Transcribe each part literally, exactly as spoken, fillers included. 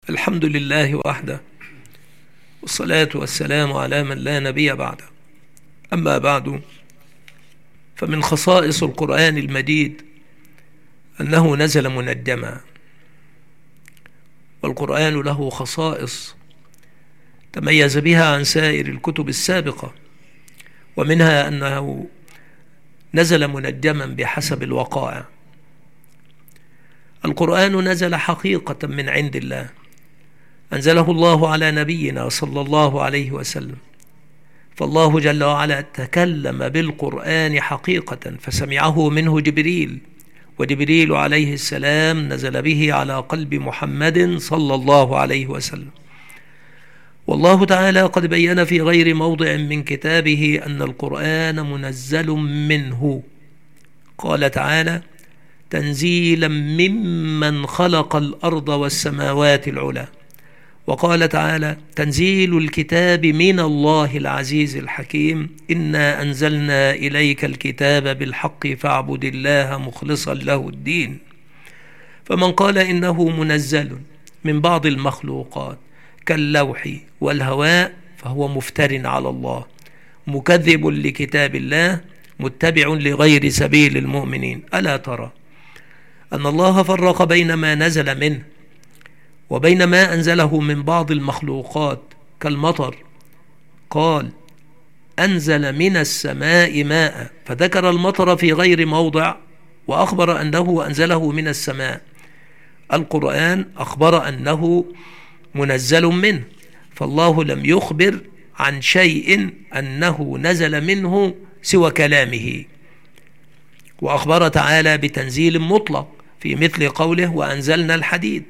الحمد لله وحده، والصلاة والسلام على من لا نبي بعده. أما بعد، فمن خصائص القرآن المجيد أنه نزل منجما، والقرآن له خصائص تميز بها عن سائر الكتب السابقة، ومنها أنه نزل منجما بحسب الوقائع. القرآن نزل حقيقة من عند الله، أنزله الله على نبينا صلى الله عليه وسلم، فالله جل وعلا تكلم بالقرآن حقيقة فسمعه منه جبريل، وجبريل عليه السلام نزل به على قلب محمد صلى الله عليه وسلم. والله تعالى قد بين في غير موضع من كتابه أن القرآن منزل منه، قال تعالى: تنزيلا ممن خلق الأرض والسماوات العلى. وقال تعالى: تنزيل الكتاب من الله العزيز الحكيم، إنا أنزلنا إليك الكتاب بالحق فاعبد الله مخلصا له الدين. فمن قال إنه منزل من بعض المخلوقات كاللوح والهواء فهو مفتر على الله، مكذب لكتاب الله، متبع لغير سبيل المؤمنين. ألا ترى أن الله فرق بين ما نزل منه وبين ما أنزله من بعض المخلوقات كالمطر، قال: أنزل من السماء ماء، فذكر المطر في غير موضع وأخبر أنه أنزله من السماء. القرآن أخبر أنه منزل منه، فالله لم يخبر عن شيء أنه نزل منه سوى كلامه. وأخبر تعالى بتنزيل مطلق في مثل قوله: وأنزلنا الحديد.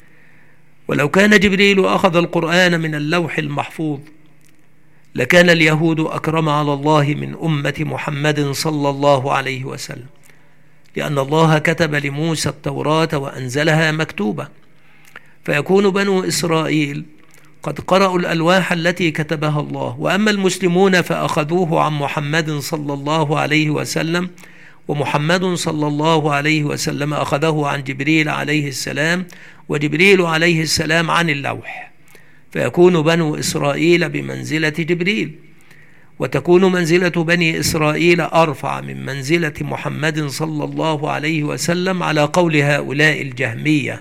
ولو كان جبريل أخذ القرآن من اللوح المحفوظ لكان اليهود أكرم على الله من أمة محمد صلى الله عليه وسلم، لأن الله كتب لموسى التوراة وأنزلها مكتوبة، فيكون بنو إسرائيل قد قرأوا الألواح التي كتبها الله، وأما المسلمون فأخذوه عن محمد صلى الله عليه وسلم، ومحمد صلى الله عليه وسلم أخذه عن جبريل عليه السلام، وجبريل عليه السلام عن اللوح، فيكون بنو إسرائيل بمنزلة جبريل، وتكون منزلة بني إسرائيل أرفع من منزلة محمد صلى الله عليه وسلم على قول هؤلاء الجهمية.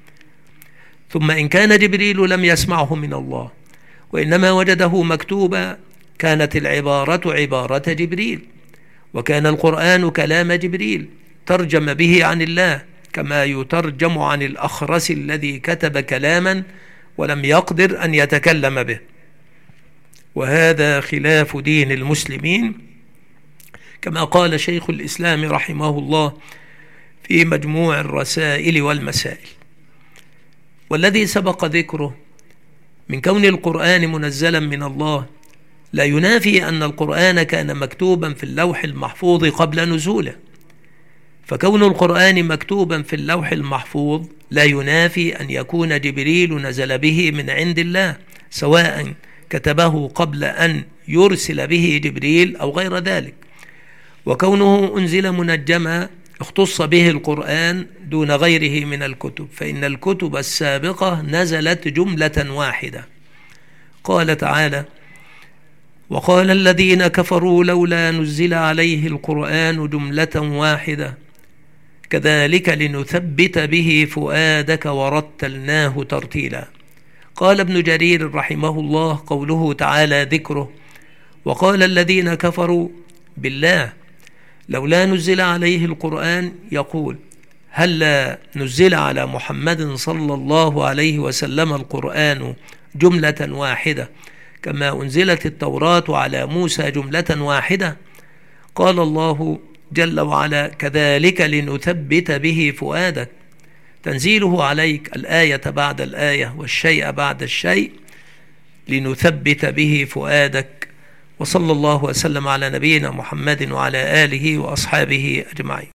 ثم إن كان جبريل لم يسمعه من الله وإنما وجده مكتوبا كانت العبارة عبارة جبريل، وكان القرآن كلام جبريل ترجم به عن الله، كما يترجم عن الأخرس الذي كتب كلاما ولم يقدر أن يتكلم به. وهذا خلاف دين المسلمين، كما قال شيخ الإسلام رحمه الله في مجموع الرسائل والمسائل. والذي سبق ذكره من كون القرآن منزلا من الله لا ينافي أن القرآن كان مكتوبا في اللوح المحفوظ قبل نزوله، فكون القرآن مكتوبا في اللوح المحفوظ لا ينافي أن يكون جبريل نزل به من عند الله، سواء كتبه قبل أن يرسل به جبريل أو غير ذلك. وكونه أنزل منجما اختص به القرآن دون غيره من الكتب، فإن الكتب السابقة نزلت جملة واحدة. قال تعالى: وقال الذين كفروا لولا نزل عليه القرآن جملة واحدة كذلك لنثبت به فؤادك ورتلناه ترتيلا. قال ابن جرير رحمه الله: قوله تعالى ذكره: وقال الذين كفروا بالله لولا نزل عليه القرآن، يقول: هل نزل على محمد صلى الله عليه وسلم القرآن جملة واحدة كما أنزلت التوراة على موسى جملة واحدة؟ قال الله جل وعلا: كذلك لنثبت به فؤادك، تنزيله عليك الآية بعد الآية والشيء بعد الشيء لنثبت به فؤادك. وصلى الله وسلم على نبينا محمد وعلى آله وأصحابه أجمعين.